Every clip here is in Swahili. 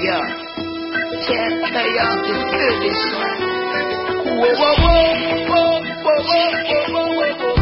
Yeah, can't play off this goodness. Whoa, whoa, whoa, whoa, whoa, whoa, whoa, whoa, whoa.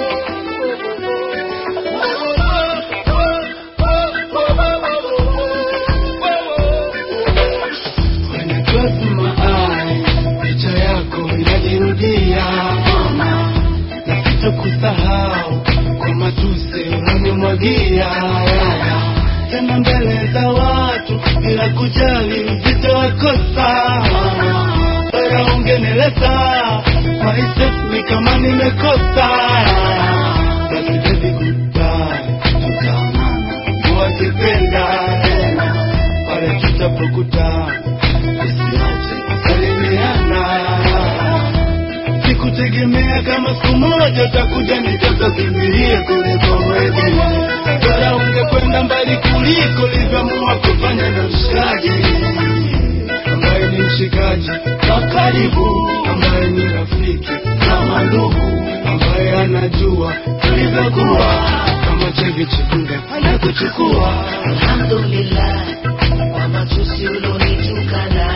Kusahau kwa matusi unanimwagia tena mbele za watu bila kujali uzito wa kosa. Bora ungeneleza maisha ni kama nimekosa. Basi baby goodbye, tutaonana wakipenda tena pale tutapokutana, usiache kusalimiana. Sikutegemea kama siku moja utakuja nitakukimbilia kuliko wewe. Bora ungekwenda mbali kuliko ulivyoamua kufanya na mshikaji ambaye ni mshikaji wa karibu, ambaye ni rafiki kama ndugu, ambaye anajua tulivyokuwa kama chege chikunga anakuchukua. Alhamdulillah kwa matusi ulonitukana,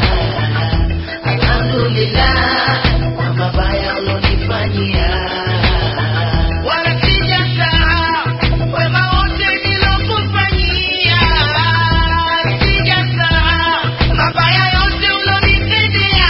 alhamdulillah kwa mabaya ulonifanyia. Wala sijasahau wema wote nilokufanyia, sijasahau mabaya yote ulonitendea.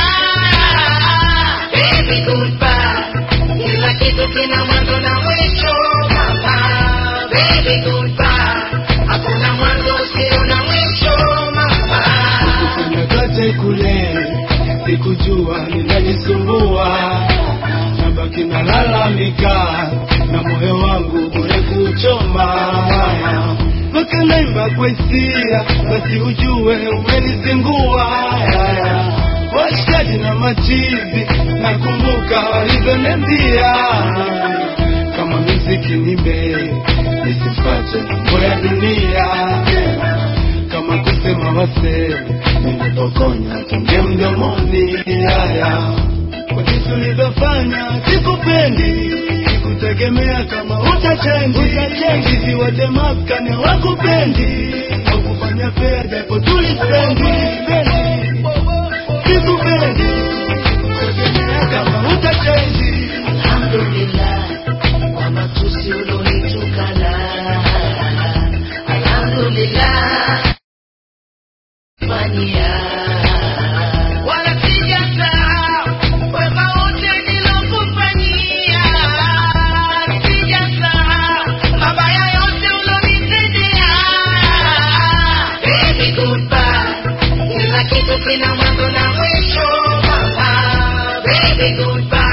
Baby goodbye, kila kitu kina mwanzo na mwisho mama. Baby goodbye, hakuna mwanzo usio na mwisho mama. Kufanya kote kule sikujua ninajisumbua, nabaki nalalamika na moyo wangu bure kuchoma. Mpaka naimba kwa hisia, basi ujue umenizingua. Washikaji na machizi nakumbuka walivyoniambia, kama muziki nimbe nisifate mambo ya dunia, kama kusema waseme nimepokonya tunge mdomoni. Kwa jinsi ulivyofanya sikupendi, sikutegemea kama utachange. Hivi wote maskani hawakupendi, wakufanya fair japo tulispendi. Sikupendi, sikutegemea kama utachange. Alhamdulillah kwa matusi ulonitukana, alhamdulillah fanyia. Wala sijasahau wema wote nilokufanyia, sijasahau mabaya yote ulonitendea. Baby goodbye, kila kitu kina mwanzo na mwisho mama. Baby goodbye.